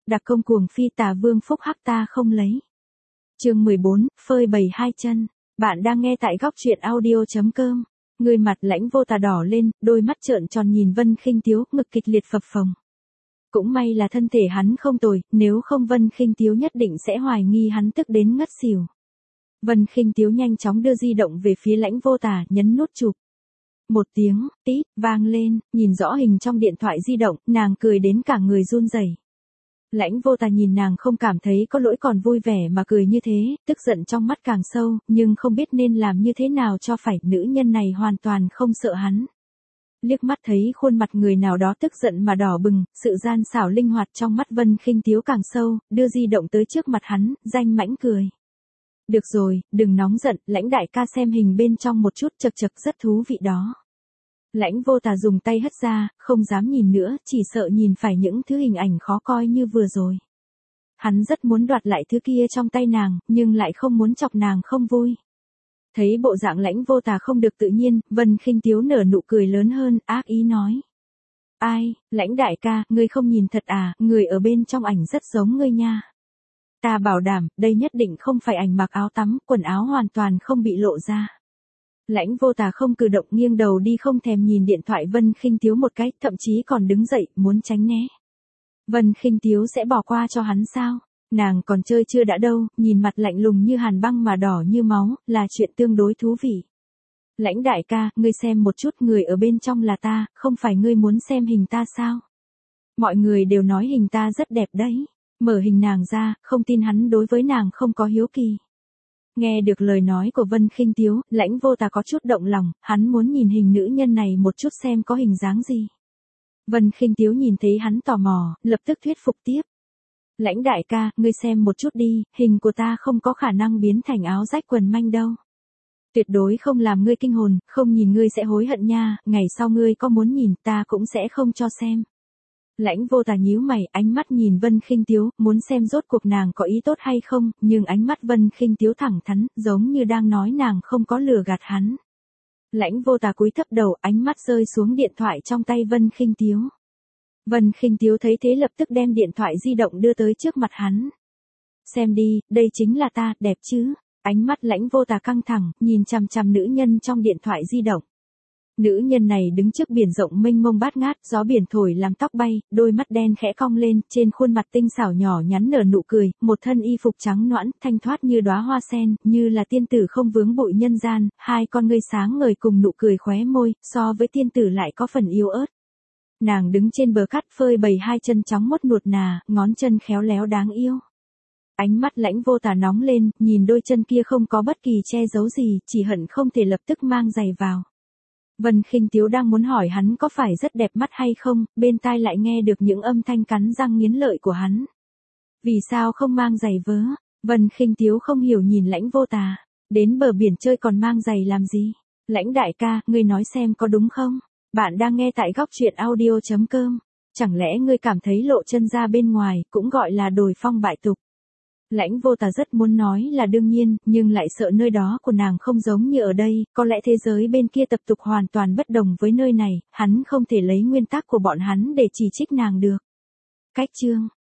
Đặc công cuồng phi tà vương phúc hắc ta không lấy. Chương 14, phơi bày hai chân. Bạn đang nghe tại góc truyện audio.com. Người mặt Lãnh Vô Tà đỏ lên, đôi mắt trợn tròn nhìn Vân Khinh Tiếu, ngực kịch liệt phập phồng. Cũng may là thân thể hắn không tồi, nếu không Vân Khinh Tiếu nhất định sẽ hoài nghi hắn tức đến ngất xỉu. Vân Khinh Tiếu nhanh chóng đưa di động về phía Lãnh Vô Tà, nhấn nút chụp. Một tiếng tít vang lên, nhìn rõ hình trong điện thoại di động, nàng cười đến cả người run rẩy. Lãnh Vô Tà nhìn nàng không cảm thấy có lỗi còn vui vẻ mà cười như thế, tức giận trong mắt càng sâu, nhưng không biết nên làm như thế nào cho phải, nữ nhân này hoàn toàn không sợ hắn. Liếc mắt thấy khuôn mặt người nào đó tức giận mà đỏ bừng, sự gian xảo linh hoạt trong mắt Vân Khinh Tiếu càng sâu, đưa di động tới trước mặt hắn, danh mãnh cười. Được rồi, đừng nóng giận, Lãnh đại ca xem hình bên trong một chút, chật chật rất thú vị đó. Lãnh Vô Tà dùng tay hất ra, không dám nhìn nữa, chỉ sợ nhìn phải những thứ hình ảnh khó coi như vừa rồi. Hắn rất muốn đoạt lại thứ kia trong tay nàng, nhưng lại không muốn chọc nàng không vui. Thấy bộ dạng Lãnh Vô Tà không được tự nhiên, Vân Khinh Tiếu nở nụ cười lớn hơn, ác ý nói. Ai, Lãnh đại ca, ngươi không nhìn thật à, người ở bên trong ảnh rất giống ngươi nha. Ta bảo đảm, đây nhất định không phải ảnh mặc áo tắm, quần áo hoàn toàn không bị lộ ra. Lãnh Vô Tà không cử động, nghiêng đầu đi, không thèm nhìn điện thoại Vân Khinh Tiếu một cái, thậm chí còn đứng dậy, muốn tránh né. Vân Khinh Tiếu sẽ bỏ qua cho hắn sao? Nàng còn chơi chưa đã đâu, nhìn mặt lạnh lùng như hàn băng mà đỏ như máu, là chuyện tương đối thú vị. Lãnh đại ca, ngươi xem một chút, người ở bên trong là ta, không phải ngươi muốn xem hình ta sao? Mọi người đều nói hình ta rất đẹp đấy. Mở hình nàng ra, không tin hắn đối với nàng không có hiếu kỳ. Nghe được lời nói của Vân Khinh Tiếu, Lãnh Vô Tà có chút động lòng, hắn muốn nhìn hình nữ nhân này một chút xem có hình dáng gì. Vân Khinh Tiếu nhìn thấy hắn tò mò, lập tức thuyết phục tiếp. Lãnh đại ca, ngươi xem một chút đi, hình của ta không có khả năng biến thành áo rách quần manh đâu. Tuyệt đối không làm ngươi kinh hồn, không nhìn ngươi sẽ hối hận nha, ngày sau ngươi có muốn nhìn ta cũng sẽ không cho xem. Lãnh Vô Tà nhíu mày, ánh mắt nhìn Vân Khinh Tiếu, muốn xem rốt cuộc nàng có ý tốt hay không, nhưng ánh mắt Vân Khinh Tiếu thẳng thắn, giống như đang nói nàng không có lừa gạt hắn. Lãnh Vô Tà cúi thấp đầu, ánh mắt rơi xuống điện thoại trong tay Vân Khinh Tiếu. Vân Khinh Tiếu thấy thế lập tức đem điện thoại di động đưa tới trước mặt hắn. Xem đi, đây chính là ta, đẹp chứ? Ánh mắt Lãnh Vô Tà căng thẳng, nhìn chằm chằm nữ nhân trong điện thoại di động. Nữ nhân này đứng trước biển rộng mênh mông bát ngát, gió biển thổi làm tóc bay, đôi mắt đen khẽ cong lên, trên khuôn mặt tinh xảo nhỏ nhắn nở nụ cười, một thân y phục trắng nõn, thanh thoát như đóa hoa sen, như là tiên tử không vướng bụi nhân gian, hai con ngươi sáng ngời cùng nụ cười khóe môi, so với tiên tử lại có phần yếu ớt. Nàng đứng trên bờ cát phơi bày hai chân trắng muốt nuột nà, ngón chân khéo léo đáng yêu. Ánh mắt Lãnh Vô Tà nóng lên, nhìn đôi chân kia không có bất kỳ che giấu gì, chỉ hận không thể lập tức mang giày vào. Vân Khinh Tiếu đang muốn hỏi hắn có phải rất đẹp mắt hay không, bên tai lại nghe được những âm thanh cắn răng nghiến lợi của hắn. Vì sao không mang giày vớ? Vân Khinh Tiếu không hiểu nhìn Lãnh Vô Tà. Đến bờ biển chơi còn mang giày làm gì? Lãnh đại ca, ngươi nói xem có đúng không? Bạn đang nghe tại góc truyện audio.com. Chẳng lẽ ngươi cảm thấy lộ chân ra bên ngoài, cũng gọi là đồi phong bại tục? Lãnh Vô Tà rất muốn nói là đương nhiên, nhưng lại sợ nơi đó của nàng không giống như ở đây, có lẽ thế giới bên kia tập tục hoàn toàn bất đồng với nơi này, hắn không thể lấy nguyên tắc của bọn hắn để chỉ trích nàng được. Cách chương